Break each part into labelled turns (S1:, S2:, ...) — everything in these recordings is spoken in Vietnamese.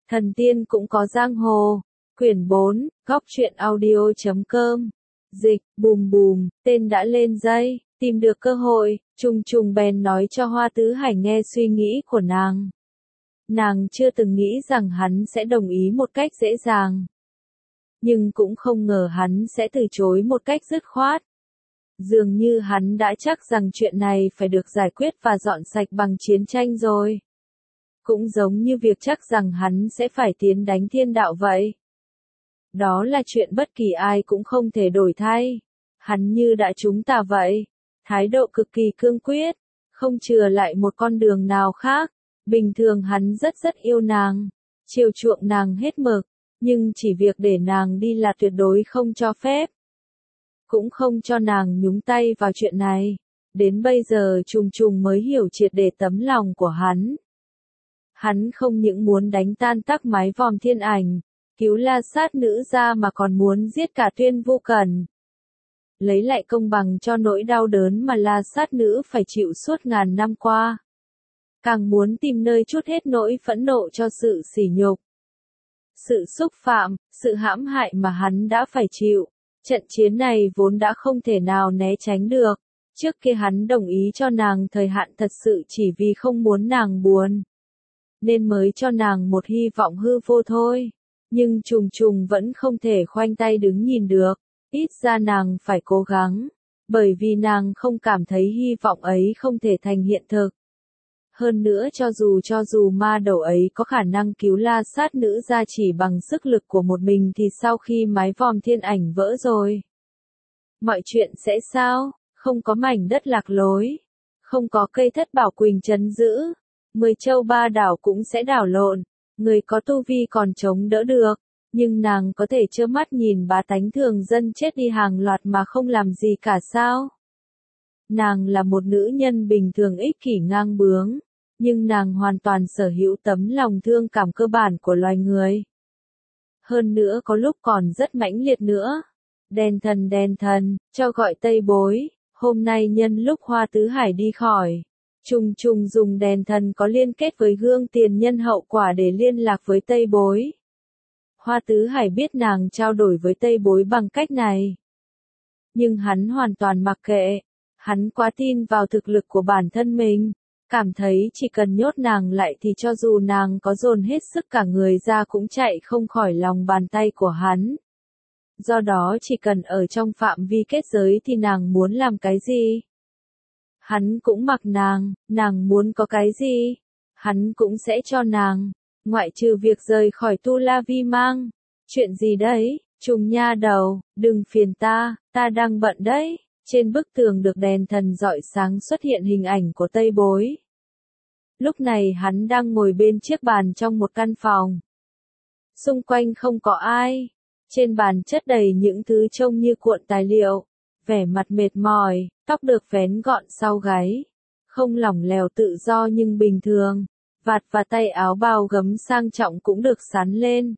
S1: Thần tiên cũng có giang hồ. Quyển 4, góc truyện audio.com. Dịch, bùm bùm, tên đã lên dây, tìm được cơ hội, trùng trùng bèn nói cho Hoa Tứ Hải nghe suy nghĩ của nàng. Nàng chưa từng nghĩ rằng hắn sẽ đồng ý một cách dễ dàng. Nhưng cũng không ngờ hắn sẽ từ chối một cách dứt khoát. Dường như hắn đã chắc rằng chuyện này phải được giải quyết và dọn sạch bằng chiến tranh rồi. Cũng giống như việc chắc rằng hắn sẽ phải tiến đánh thiên đạo vậy. Đó là chuyện bất kỳ ai cũng không thể đổi thay. Hắn như đã trúng tà vậy. Thái độ cực kỳ cương quyết, không chừa lại một con đường nào khác. Bình thường hắn rất yêu nàng, chiều chuộng nàng hết mực, nhưng chỉ việc để nàng đi là tuyệt đối không cho phép. Cũng không cho nàng nhúng tay vào chuyện này. Đến bây giờ trùng trùng mới hiểu triệt để tấm lòng của hắn. Hắn không những muốn đánh tan tắc mái vòm thiên ảnh, cứu La Sát Nữ ra mà còn muốn giết cả Tuyên Vô Cẩn. Lấy lại công bằng cho nỗi đau đớn mà La Sát Nữ phải chịu suốt ngàn năm qua. Càng muốn tìm nơi trút hết nỗi phẫn nộ cho sự sỉ nhục, sự xúc phạm, sự hãm hại mà hắn đã phải chịu. Trận chiến này vốn đã không thể nào né tránh được. Trước kia hắn đồng ý cho nàng thời hạn thật sự chỉ vì không muốn nàng buồn, nên mới cho nàng một hy vọng hư vô thôi. Nhưng trùng trùng vẫn không thể khoanh tay đứng nhìn được. Ít ra nàng phải cố gắng, bởi vì nàng không cảm thấy hy vọng ấy không thể thành hiện thực. Hơn nữa cho dù ma đầu ấy có khả năng cứu La Sát Nữ ra chỉ bằng sức lực của một mình thì sau khi mái vòm thiên ảnh vỡ rồi, mọi chuyện sẽ sao? Không có mảnh đất lạc lối, không có cây thất bảo quỳnh trấn giữ, 10 châu ba đảo cũng sẽ đảo lộn. Người có tu vi còn chống đỡ được, nhưng nàng có thể trơ mắt nhìn bá tánh thường dân chết đi hàng loạt mà không làm gì cả sao? Nàng là một nữ nhân bình thường ích kỷ ngang bướng, nhưng nàng hoàn toàn sở hữu tấm lòng thương cảm cơ bản của loài người. Hơn nữa có lúc còn rất mãnh liệt nữa. Đèn thần, cho gọi Tây Bối. Hôm nay nhân lúc Hoa Tứ Hải đi khỏi, trùng trùng dùng đèn thần có liên kết với gương tiền nhân hậu quả để liên lạc với Tây Bối. Hoa Tứ Hải biết nàng trao đổi với Tây Bối bằng cách này. Nhưng hắn hoàn toàn mặc kệ. Hắn quá tin vào thực lực của bản thân mình. Cảm thấy chỉ cần nhốt nàng lại thì cho dù nàng có dồn hết sức cả người ra cũng chạy không khỏi lòng bàn tay của hắn. Do đó chỉ cần ở trong phạm vi kết giới thì nàng muốn làm cái gì, hắn cũng mặc nàng muốn có cái gì, hắn cũng sẽ cho nàng, ngoại trừ việc rời khỏi Tu La Vi Mang. Chuyện gì đấy, trùng nha đầu, đừng phiền ta đang bận đấy. Trên bức tường được đèn thần rọi sáng xuất hiện hình ảnh của Tây Bối. Lúc này hắn đang ngồi bên chiếc bàn trong một căn phòng. Xung quanh không có ai. Trên bàn chất đầy những thứ trông như cuộn tài liệu. Vẻ mặt mệt mỏi, tóc được vén gọn sau gáy. Không lỏng lẻo tự do nhưng bình thường. Vạt và tay áo bao gấm sang trọng cũng được sắn lên.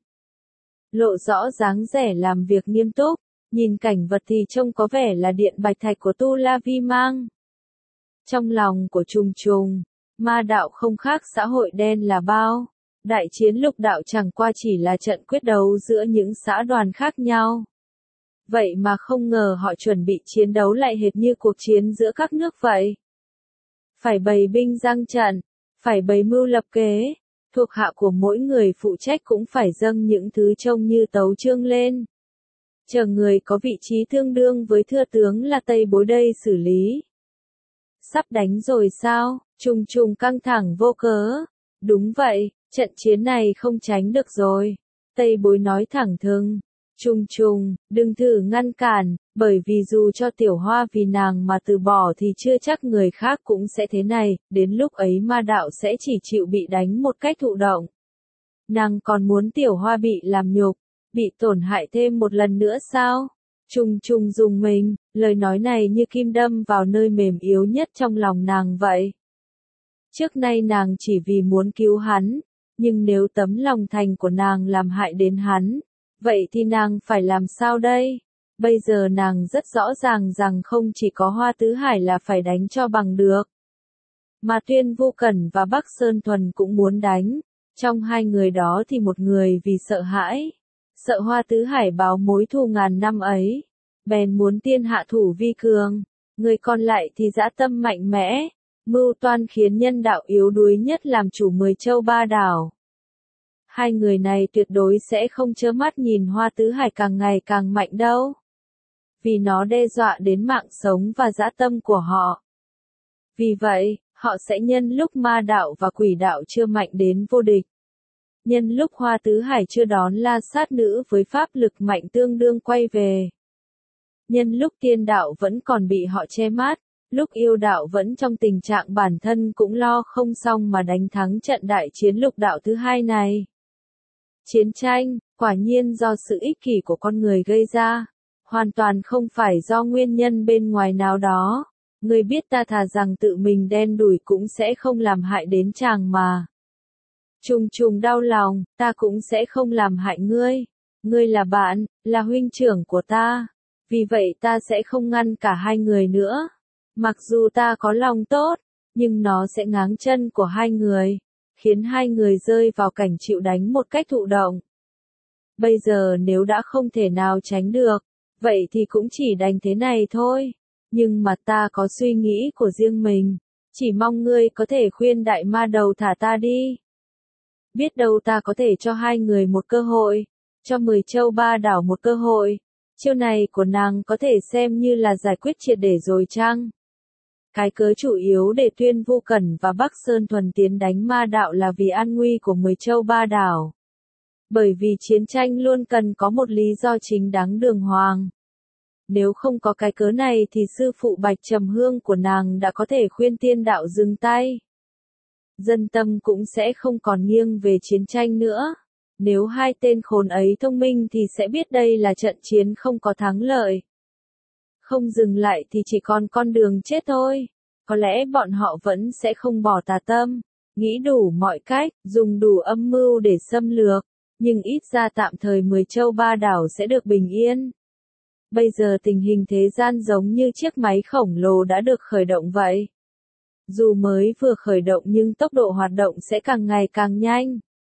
S1: Lộ rõ dáng vẻ làm việc nghiêm túc. Nhìn cảnh vật thì trông có vẻ là điện bạch thạch của Tu La Vi Mang. Trong lòng của trùng trùng, ma đạo không khác xã hội đen là bao. Đại chiến lục đạo chẳng qua chỉ là trận quyết đấu giữa những xã đoàn khác nhau. Vậy mà không ngờ họ chuẩn bị chiến đấu lại hệt như cuộc chiến giữa các nước vậy. Phải bày binh giăng trận, phải bày mưu lập kế, thuộc hạ của mỗi người phụ trách cũng phải dâng những thứ trông như tấu chương lên. Chờ người có vị trí tương đương với thưa tướng là Tây Bối đây xử lý. Sắp đánh rồi sao? Trùng trùng căng thẳng vô cớ. Đúng vậy, trận chiến này không tránh được rồi. Tây Bối nói thẳng thừng. Trùng trùng, đừng thử ngăn cản, bởi vì dù cho Tiểu Hoa vì nàng mà từ bỏ thì chưa chắc người khác cũng sẽ thế này, đến lúc ấy ma đạo sẽ chỉ chịu bị đánh một cách thụ động. Nàng còn muốn Tiểu Hoa bị làm nhục, bị tổn hại thêm một lần nữa sao? Trùng trùng dùng mình, lời nói này như kim đâm vào nơi mềm yếu nhất trong lòng nàng vậy. Trước nay nàng chỉ vì muốn cứu hắn, nhưng nếu tấm lòng thành của nàng làm hại đến hắn, vậy thì nàng phải làm sao đây? Bây giờ nàng rất rõ ràng rằng không chỉ có Hoa Tứ Hải là phải đánh cho bằng được, mà Tuyên Vô Cẩn và Bắc Sơn Thuần cũng muốn đánh. Trong hai người đó thì một người vì sợ hãi, sợ Hoa Tứ Hải báo mối thù ngàn năm ấy, bèn muốn tiên hạ thủ vi cường, người còn lại thì dã tâm mạnh mẽ, mưu toan khiến nhân đạo yếu đuối nhất làm chủ 10 châu ba đảo. Hai người này tuyệt đối sẽ không trơ mắt nhìn Hoa Tứ Hải càng ngày càng mạnh đâu. Vì nó đe dọa đến mạng sống và dã tâm của họ. Vì vậy, họ sẽ nhân lúc ma đạo và quỷ đạo chưa mạnh đến vô địch. Nhân lúc Hoa Tứ Hải chưa đón La Sát Nữ với pháp lực mạnh tương đương quay về. Nhân lúc tiên đạo vẫn còn bị họ che mát, lúc yêu đạo vẫn trong tình trạng bản thân cũng lo không xong mà đánh thắng trận đại chiến lục đạo thứ hai này. Chiến tranh, quả nhiên do sự ích kỷ của con người gây ra, hoàn toàn không phải do nguyên nhân bên ngoài nào đó. Ngươi biết ta thà rằng tự mình đen đủi cũng sẽ không làm hại đến chàng mà. Trùng trùng đau lòng, ta cũng sẽ không làm hại ngươi. Ngươi là bạn, là huynh trưởng của ta. Vì vậy ta sẽ không ngăn cả hai người nữa. Mặc dù ta có lòng tốt, nhưng nó sẽ ngáng chân của hai người, khiến hai người rơi vào cảnh chịu đánh một cách thụ động. Bây giờ nếu đã không thể nào tránh được, vậy thì cũng chỉ đành thế này thôi. Nhưng mà ta có suy nghĩ của riêng mình, chỉ mong ngươi có thể khuyên đại ma đầu thả ta đi. Biết đâu ta có thể cho hai người một cơ hội, cho 10 châu ba đảo một cơ hội. Chiêu này của nàng có thể xem như là giải quyết triệt để rồi chăng? Cái cớ chủ yếu để Tuyên Vu Cẩn và Bắc Sơn Thuần tiến đánh ma đạo là vì an nguy của 10 châu ba đảo. Bởi vì chiến tranh luôn cần có một lý do chính đáng đường hoàng. Nếu không có cái cớ này thì sư phụ Bạch Trầm Hương của nàng đã có thể khuyên tiên đạo dừng tay. Dân tâm cũng sẽ không còn nghiêng về chiến tranh nữa. Nếu hai tên khốn ấy thông minh thì sẽ biết đây là trận chiến không có thắng lợi. Không dừng lại thì chỉ còn con đường chết thôi. Có lẽ bọn họ vẫn sẽ không bỏ tà tâm, nghĩ đủ mọi cách, dùng đủ âm mưu để xâm lược, nhưng ít ra tạm thời 10 châu ba đảo sẽ được bình yên. Bây giờ tình hình thế gian giống như chiếc máy khổng lồ đã được khởi động vậy. Dù mới vừa khởi động nhưng tốc độ hoạt động sẽ càng ngày càng nhanh.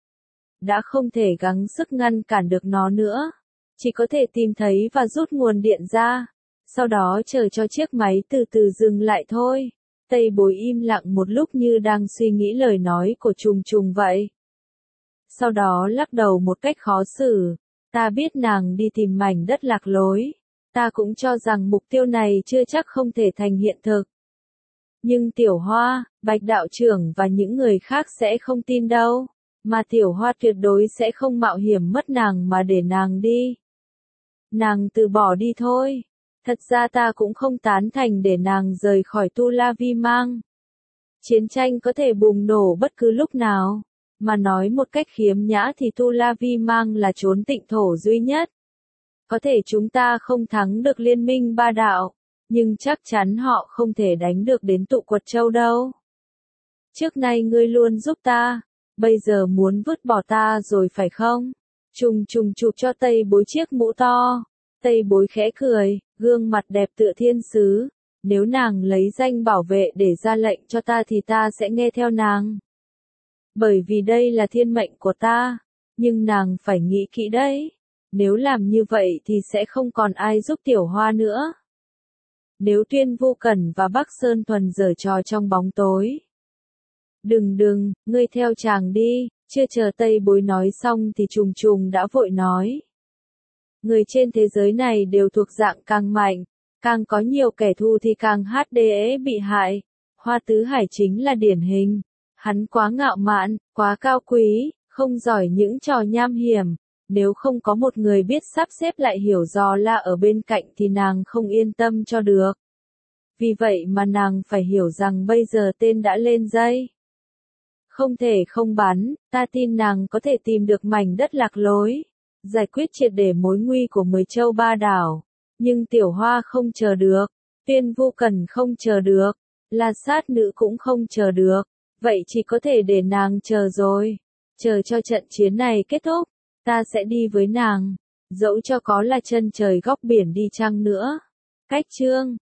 S1: Đã không thể gắng sức ngăn cản được nó nữa. Chỉ có thể tìm thấy và rút nguồn điện ra. Sau đó chờ cho chiếc máy từ từ dừng lại thôi. Tây Bối im lặng một lúc như đang suy nghĩ lời nói của Trùng Trùng vậy. Sau đó lắc đầu một cách khó xử. Ta biết nàng đi tìm mảnh đất lạc lối. Ta cũng cho rằng mục tiêu này chưa chắc không thể thành hiện thực. Nhưng Tiểu Hoa, Bạch đạo trưởng và những người khác sẽ không tin đâu. Mà Tiểu Hoa tuyệt đối sẽ không mạo hiểm mất nàng mà để nàng đi. Nàng từ bỏ đi thôi. Thật ra ta cũng không tán thành để nàng rời khỏi Tu La Vi Mang. Chiến tranh có thể bùng nổ bất cứ lúc nào. Mà nói một cách khiếm nhã thì Tu La Vi Mang là chốn tịnh thổ duy nhất. Có thể chúng ta không thắng được liên minh ba đạo, nhưng chắc chắn họ không thể đánh được đến Tụ Quật Châu đâu. Trước nay ngươi luôn giúp ta, bây giờ muốn vứt bỏ ta rồi phải không? Trùng Trùng chụp cho Tây Bối chiếc mũ to. Tây Bối khẽ cười, gương mặt đẹp tựa thiên sứ. Nếu nàng lấy danh bảo vệ để ra lệnh cho ta thì ta sẽ nghe theo nàng. Bởi vì đây là thiên mệnh của ta, nhưng nàng phải nghĩ kỹ đấy. Nếu làm như vậy thì sẽ không còn ai giúp Tiểu Hoa nữa. Nếu Tuyên Vu Cẩn và Bắc Sơn Thuần giở trò trong bóng tối. Đừng, ngươi theo chàng đi, chưa chờ Tây Bối nói xong thì Trùng Trùng đã vội nói. Người trên thế giới này đều thuộc dạng càng mạnh, càng có nhiều kẻ thù thì càng HDE bị hại. Hoa Tứ Hải chính là điển hình. Hắn quá ngạo mạn, quá cao quý, không giỏi những trò nham hiểm. Nếu không có một người biết sắp xếp lại hiểu dò la ở bên cạnh thì nàng không yên tâm cho được. Vì vậy mà nàng phải hiểu rằng bây giờ tên đã lên dây. Không thể không bắn, ta tin nàng có thể tìm được mảnh đất lạc lối. Giải quyết triệt để mối nguy của 10 châu ba đảo. Nhưng Tiểu Hoa không chờ được. Tuyên Vu Cẩn không chờ được. La Sát Nữ cũng không chờ được. Vậy chỉ có thể để nàng chờ rồi. Chờ cho trận chiến này kết thúc. Ta sẽ đi với nàng. Dẫu cho có là chân trời góc biển đi chăng nữa. Cách chương